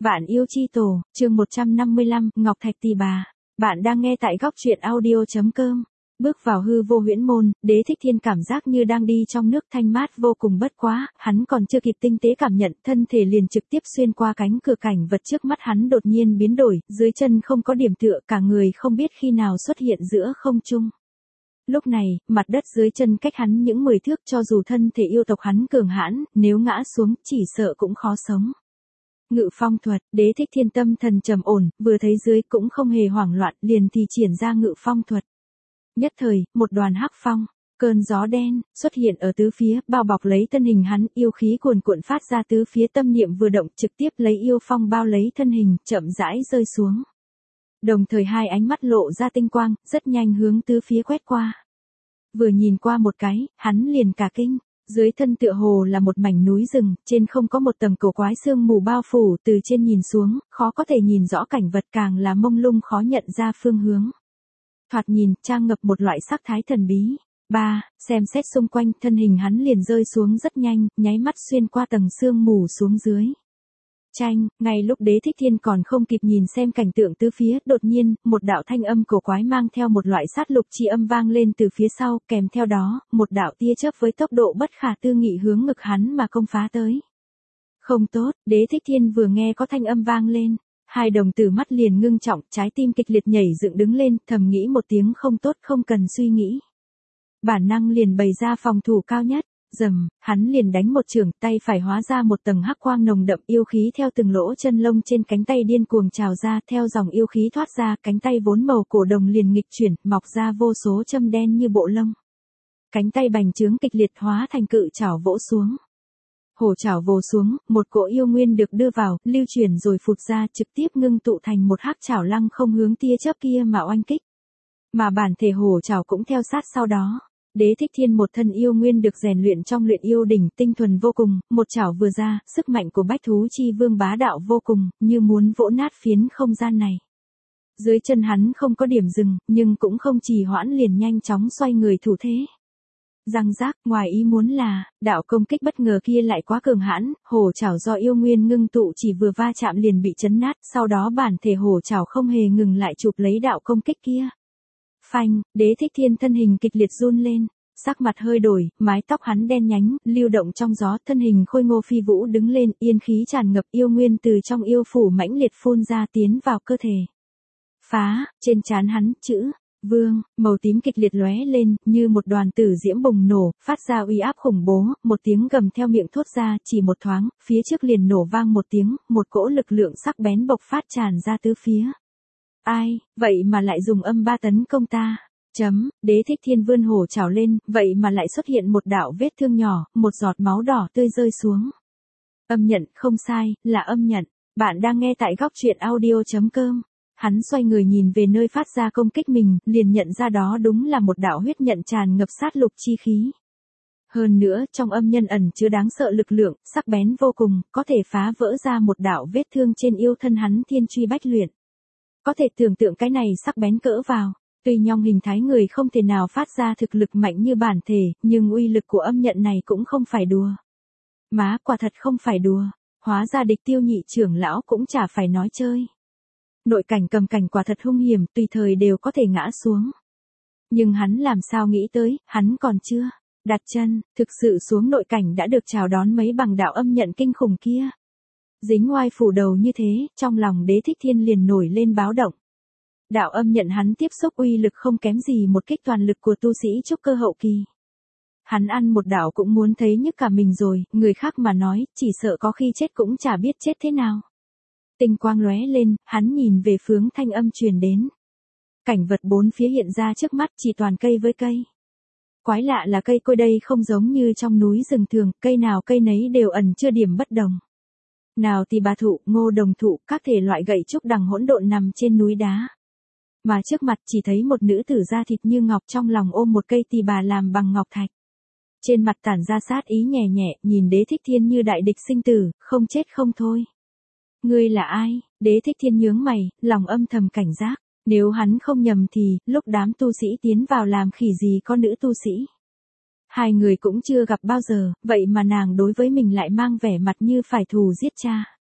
Vạn yêu chi tổ, chương 155, Ngọc Thạch Tỳ Bà. Bạn đang nghe tại góc truyện audio.com. Bước vào hư vô huyễn môn, Đế Thích Thiên cảm giác như đang đi trong nước thanh mát vô cùng bất quá, hắn còn chưa kịp tinh tế cảm nhận, thân thể liền trực tiếp xuyên qua cánh cửa, cảnh vật trước mắt hắn đột nhiên biến đổi, dưới chân không có điểm tựa, cả người không biết khi nào xuất hiện giữa không trung. Lúc này, mặt đất dưới chân cách hắn những 10 thước, cho dù thân thể yêu tộc hắn cường hãn, nếu ngã xuống, chỉ sợ cũng khó sống. Ngự phong thuật, Đế Thích Thiên tâm thần trầm ổn, vừa thấy dưới cũng không hề hoảng loạn, liền thì triển ra ngự phong thuật. Nhất thời, một đoàn hắc phong, cơn gió đen, xuất hiện ở tứ phía, bao bọc lấy thân hình hắn, yêu khí cuồn cuộn phát ra tứ phía, tâm niệm vừa động, trực tiếp lấy yêu phong bao lấy thân hình, chậm rãi rơi xuống. Đồng thời hai ánh mắt lộ ra tinh quang, rất nhanh hướng tứ phía quét qua. Vừa nhìn qua một cái, hắn liền cả kinh. Dưới thân tựa hồ là một mảnh núi rừng, trên không có một tầng cổ quái sương mù bao phủ, từ trên nhìn xuống, khó có thể nhìn rõ cảnh vật, càng là mông lung khó nhận ra phương hướng. Thoạt nhìn, trang ngập một loại sắc thái thần bí. Xem xét xung quanh, thân hình hắn liền rơi xuống rất nhanh, nháy mắt xuyên qua tầng sương mù xuống dưới. Chanh, ngay lúc Đế Thích Thiên còn không kịp nhìn xem cảnh tượng tứ phía, đột nhiên, một đạo thanh âm cổ quái mang theo một loại sát lục chi âm vang lên từ phía sau, kèm theo đó, một đạo tia chớp với tốc độ bất khả tư nghị hướng ngực hắn mà công phá tới. Không tốt, Đế Thích Thiên vừa nghe có thanh âm vang lên, hai đồng tử mắt liền ngưng trọng, trái tim kịch liệt nhảy dựng đứng lên, thầm nghĩ một tiếng không tốt, không cần suy nghĩ. Bản năng liền bày ra phòng thủ cao nhất. Dầm, hắn liền đánh một chưởng, tay phải hóa ra một tầng hắc quang nồng đậm, yêu khí theo từng lỗ chân lông trên cánh tay điên cuồng trào ra, theo dòng yêu khí thoát ra, cánh tay vốn màu cổ đồng liền nghịch chuyển, mọc ra vô số châm đen như bộ lông. Cánh tay bành trướng kịch liệt hóa thành cự chảo vỗ xuống. Hổ chảo vồ xuống, một cỗ yêu nguyên được đưa vào, lưu chuyển rồi phụt ra, trực tiếp ngưng tụ thành một hắc chảo lăng không hướng tia chớp kia mà oanh kích. Mà bản thể hổ chảo cũng theo sát sau đó. Đế Thích Thiên một thân yêu nguyên được rèn luyện trong luyện yêu đỉnh, tinh thuần vô cùng, một chảo vừa ra, sức mạnh của bách thú chi vương bá đạo vô cùng, như muốn vỗ nát phiến không gian này. Dưới chân hắn không có điểm dừng, nhưng cũng không trì hoãn, liền nhanh chóng xoay người thủ thế. Răng rác, ngoài ý muốn là, đạo công kích bất ngờ kia lại quá cường hãn, hổ chảo do yêu nguyên ngưng tụ chỉ vừa va chạm liền bị chấn nát, sau đó bản thể hổ chảo không hề ngừng lại chụp lấy đạo công kích kia. Phanh, Đế Thích Thiên thân hình kịch liệt run lên, sắc mặt hơi đổi, mái tóc hắn đen nhánh, lưu động trong gió, thân hình khôi ngô phi vũ đứng lên, yên khí tràn ngập, yêu nguyên từ trong yêu phủ mãnh liệt phun ra tiến vào cơ thể. Phá, trên trán hắn, chữ Vương, màu tím kịch liệt lóe lên, như một đoàn tử diễm bùng nổ, phát ra uy áp khủng bố, một tiếng gầm theo miệng thốt ra, chỉ một thoáng, phía trước liền nổ vang một tiếng, một cỗ lực lượng sắc bén bộc phát tràn ra tứ phía. Ai, vậy mà lại dùng âm 3 tấn công ta. Đế Thích Thiên vươn hổ chảo lên, vậy mà lại xuất hiện một đạo vết thương nhỏ, một giọt máu đỏ tươi rơi xuống. Âm nhận, không sai, là âm nhận. Bạn đang nghe tại góc truyện audio.com. Hắn xoay người nhìn về nơi phát ra công kích mình, liền nhận ra đó đúng là một đạo huyết nhận tràn ngập sát lục chi khí. Hơn nữa, trong âm nhân ẩn chứa đáng sợ lực lượng, sắc bén vô cùng, có thể phá vỡ ra một đạo vết thương trên yêu thân hắn, thiên truy bách luyện. Có thể tưởng tượng cái này sắc bén cỡ vào, tuy nhong hình thái người không thể nào phát ra thực lực mạnh như bản thể, nhưng uy lực của âm nhận này cũng không phải đùa. Má, quả thật không phải đùa, hóa ra địch Tiêu nhị trưởng lão cũng chả phải nói chơi. Nội cảnh cầm cảnh quả thật hung hiểm, tùy thời đều có thể ngã xuống. Nhưng hắn làm sao nghĩ tới, hắn còn chưa đặt chân, thực sự xuống nội cảnh đã được chào đón mấy bằng đạo âm nhận kinh khủng kia. Dính oai phủ đầu như thế, trong lòng Đế Thích Thiên liền nổi lên báo động. Đạo âm nhận hắn tiếp xúc uy lực không kém gì một kích toàn lực của tu sĩ trúc cơ hậu kỳ. Hắn ăn một đạo cũng muốn thấy nhức cả mình rồi, người khác mà nói, chỉ sợ có khi chết cũng chả biết chết thế nào. Tinh quang lóe lên, hắn nhìn về hướng thanh âm truyền đến. Cảnh vật bốn phía hiện ra trước mắt, chỉ toàn cây với cây. Quái lạ là cây cối đây không giống như trong núi rừng thường, cây nào cây nấy đều ẩn chứa điểm bất đồng. Nào thì bà thụ, ngô đồng thụ, các thể loại gậy trúc đằng hỗn độn nằm trên núi đá. Mà trước mặt chỉ thấy một nữ tử da thịt như ngọc, trong lòng ôm một cây tỳ bà làm bằng ngọc thạch. Trên mặt tản ra sát ý nhẹ nhẹ, nhìn Đế Thích Thiên như đại địch sinh tử, không chết không thôi. Ngươi là ai? Đế Thích Thiên nhướng mày, lòng âm thầm cảnh giác. Nếu hắn không nhầm thì, lúc đám tu sĩ tiến vào làm khỉ gì có nữ tu sĩ. Hai người cũng chưa gặp bao giờ, vậy mà nàng đối với mình lại mang vẻ mặt như phải thù giết cha.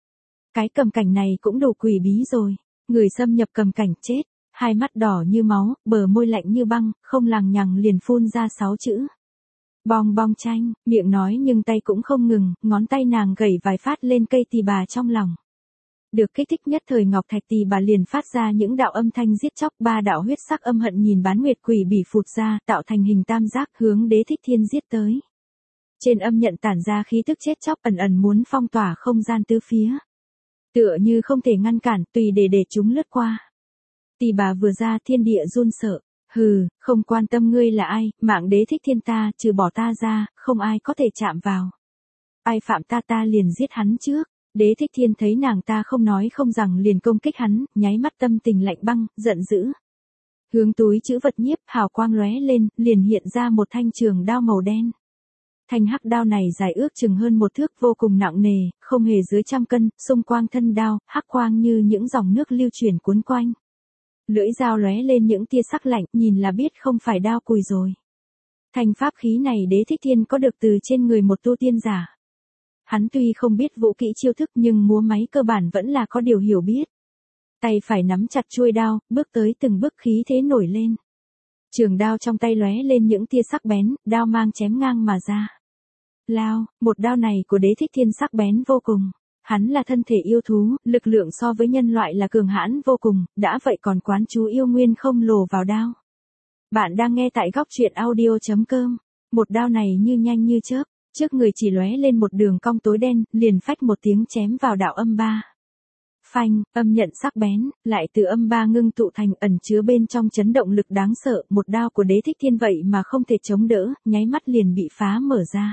Cái Cầm Cảnh này cũng đủ quỷ bí rồi. Người xâm nhập Cầm Cảnh chết, hai mắt đỏ như máu, bờ môi lạnh như băng, không lằng nhằng liền phun ra 6 chữ. Bong bong chanh, miệng nói nhưng tay cũng không ngừng, ngón tay nàng gẩy vài phát lên cây tỳ bà trong lòng. Được kích thích nhất thời ngọc thạch tỳ bà liền phát ra những đạo âm thanh giết chóc, 3 đạo huyết sắc âm hận nhìn bán nguyệt quỷ bỉ phụt ra, tạo thành hình tam giác hướng Đế Thích Thiên giết tới. Trên âm nhận tản ra khí tức chết chóc ẩn ẩn muốn phong tỏa không gian tứ phía. Tựa như không thể ngăn cản, tùy để chúng lướt qua. Tỳ bà vừa ra thiên địa run sợ. Hừ, không quan tâm ngươi là ai, mạng Đế Thích Thiên ta, trừ bỏ ta ra, không ai có thể chạm vào. Ai phạm ta liền giết hắn trước. Đế Thích Thiên thấy nàng ta không nói không rằng liền công kích hắn, nháy mắt tâm tình lạnh băng, giận dữ. Hướng túi chữ vật nhiếp, hào quang lóe lên, liền hiện ra một thanh trường đao màu đen. Thanh hắc đao này dài ước chừng hơn 1 thước, vô cùng nặng nề, không hề dưới 100 cân, xung quanh thân đao, hắc quang như những dòng nước lưu chuyển cuốn quanh. Lưỡi dao lóe lên những tia sắc lạnh, nhìn là biết không phải đao cùi rồi. Thanh pháp khí này Đế Thích Thiên có được từ trên người một tu tiên giả. Hắn tuy không biết vũ kỹ chiêu thức nhưng múa máy cơ bản vẫn là có điều hiểu biết. Tay phải nắm chặt chuôi đao, bước tới từng bước khí thế nổi lên. Trường đao trong tay lóe lên những tia sắc bén, đao mang chém ngang mà ra. Lao, một đao này của Đế Thích Thiên sắc bén vô cùng. Hắn là thân thể yêu thú, lực lượng so với nhân loại là cường hãn vô cùng, đã vậy còn quán chú yêu nguyên không lồ vào đao. Bạn đang nghe tại góc truyện audio.com. Một đao này như nhanh như chớp, trước người chỉ lóe lên một đường cong tối đen, liền phách một tiếng chém vào đạo âm ba. Phanh, âm nhận sắc bén, lại từ âm ba ngưng tụ thành ẩn chứa bên trong chấn động lực đáng sợ, một đao của Đế Thích Thiên vậy mà không thể chống đỡ, nháy mắt liền bị phá mở ra.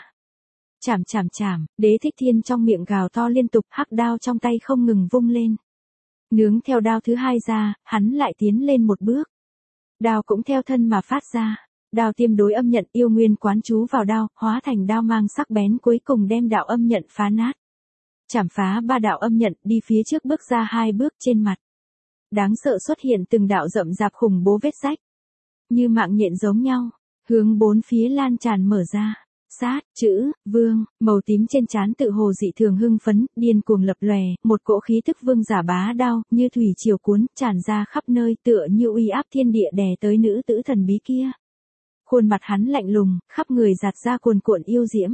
Chảm, Đế Thích Thiên trong miệng gào to liên tục, hắc đao trong tay không ngừng vung lên. Nướng theo đao thứ hai ra, hắn lại tiến lên một bước. Đao cũng theo thân mà phát ra. Đao tiêm đối âm nhận yêu nguyên quán chú vào đao, hóa thành đao mang sắc bén cuối cùng đem đạo âm nhận phá nát. Chảm phá 3 đạo âm nhận, đi phía trước bước ra 2 bước trên mặt. Đáng sợ xuất hiện từng đạo rậm rạp khủng bố vết rách. Như mạng nhện giống nhau, hướng 4 phía lan tràn mở ra. Sát, chữ, vương, màu tím trên trán tự hồ dị thường hưng phấn, điên cuồng lập lòe, một cỗ khí tức vương giả bá đao, như thủy triều cuốn, tràn ra khắp nơi tựa như uy áp thiên địa đè tới nữ tử thần bí kia. Khuôn mặt hắn lạnh lùng, khắp người giạt ra cuồn cuộn yêu diễm.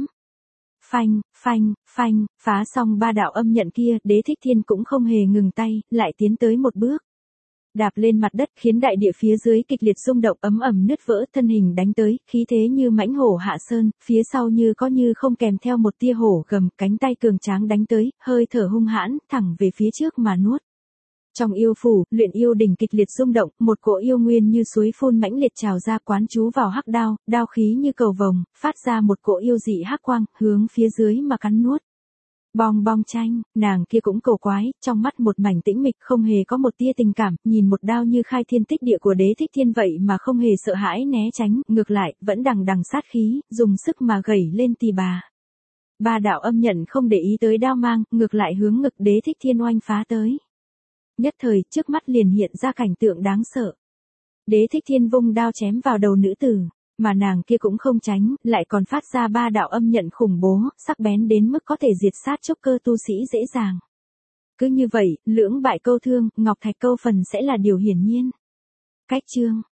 Phanh, phá xong 3 đạo âm nhận kia, Đế Thích Thiên cũng không hề ngừng tay, lại tiến tới một bước. Đạp lên mặt đất khiến đại địa phía dưới kịch liệt rung động ấm ẩm nứt vỡ, thân hình đánh tới, khí thế như mãnh hổ hạ sơn, phía sau như có như không kèm theo một tia hổ gầm, cánh tay cường tráng đánh tới, hơi thở hung hãn, thẳng về phía trước mà nuốt. Trong yêu phủ, luyện yêu đỉnh kịch liệt rung động, một cỗ yêu nguyên như suối phun mãnh liệt trào ra quán chú vào hắc đao, đao khí như cầu vồng, phát ra một cỗ yêu dị hắc quang, hướng phía dưới mà cắn nuốt. Bong bong chanh, nàng kia cũng cầu quái, trong mắt một mảnh tĩnh mịch không hề có một tia tình cảm, nhìn một đao như khai thiên tích địa của Đế Thích Thiên vậy mà không hề sợ hãi né tránh, ngược lại, vẫn đằng sát khí, dùng sức mà gẩy lên tỳ bà. 3 đạo âm nhận không để ý tới đao mang, ngược lại hướng ngực Đế Thích Thiên oanh phá tới. Nhất thời, trước mắt liền hiện ra cảnh tượng đáng sợ. Đế Thích Thiên vung đao chém vào đầu nữ tử, mà nàng kia cũng không tránh, lại còn phát ra 3 đạo âm nhận khủng bố, sắc bén đến mức có thể diệt sát trúc cơ tu sĩ dễ dàng. Cứ như vậy, lưỡng bại câu thương, ngọc thạch câu phần sẽ là điều hiển nhiên. Cách chương